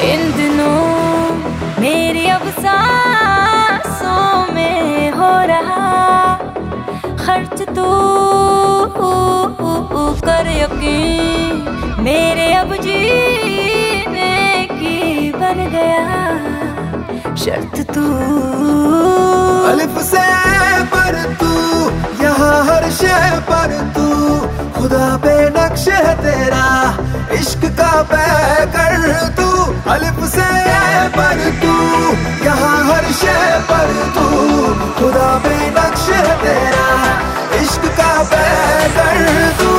इन दिनों मेरी अब सांसों में हो रहा खर्च तू कर यकीन, मेरे अब जीने की बन गया शर्त तू। अलिफ से पर तू, यहाँ हर शय पर तू, खुदा पे नक्श है तेरा, इश्क का पैकर तू। अलिफ से पर तू, यहाँ हर शय पर तू, खुदा पे नक्श है तेरा, इश्क का पैकर तू।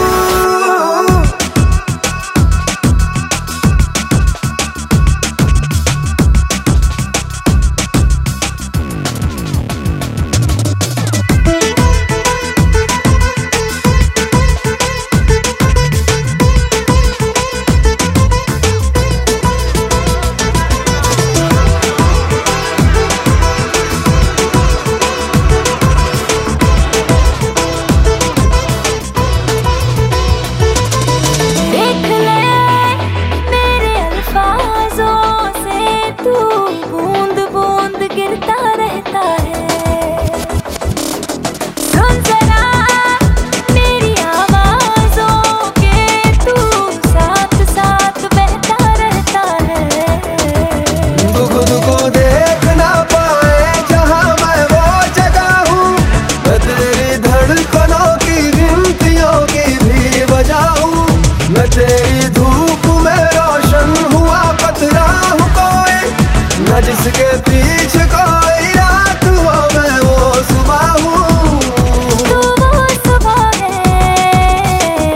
तेरी धूप में रोशन हुआ कतरा हूँ कोई, न जिसके पीछे कोई रात हो, मैं वो सुबह हूँ। तू वो सुबह है।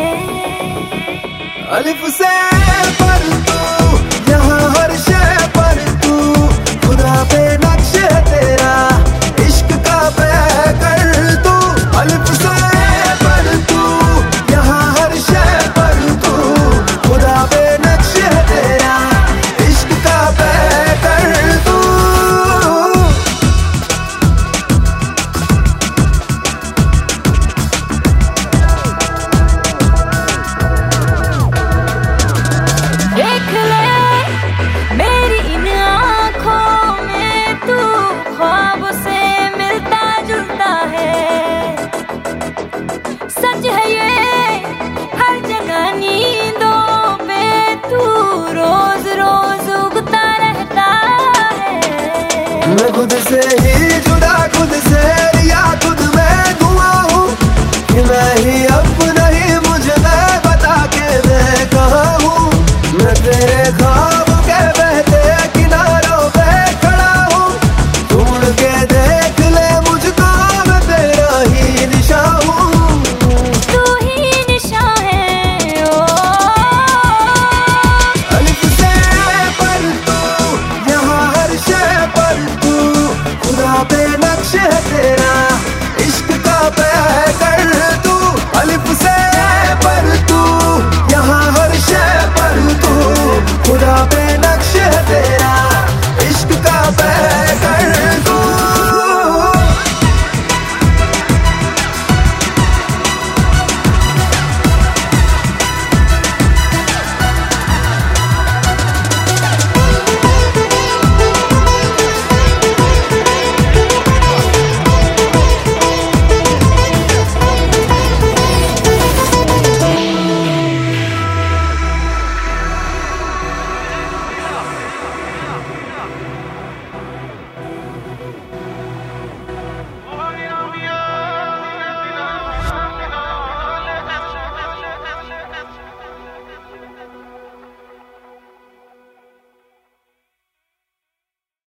अलिफ से पर तू, यहाँ हर शय पर तू, खुदा पे नक्श है तेरा, इश्क का पैकर तू। अलिफ से पर तू, यहाँ हर शय पर तू, खुदा पे नक्श है तेरा, इश्क का पैकर तू। देख ले मेरी इन आँखों में तू ख्वाब से मिलता जुलता है, सच है ये हर जगह नींदों पे तू रोज रोज उगता रहता है। मैं खुद से ही जुदा, खुद से लिया, खुद में धुआं हूँ कि मैं ही अब नहीं, मुझे मैं बता के मैं कहाँ हूँ। मैं तेरे ख्वाब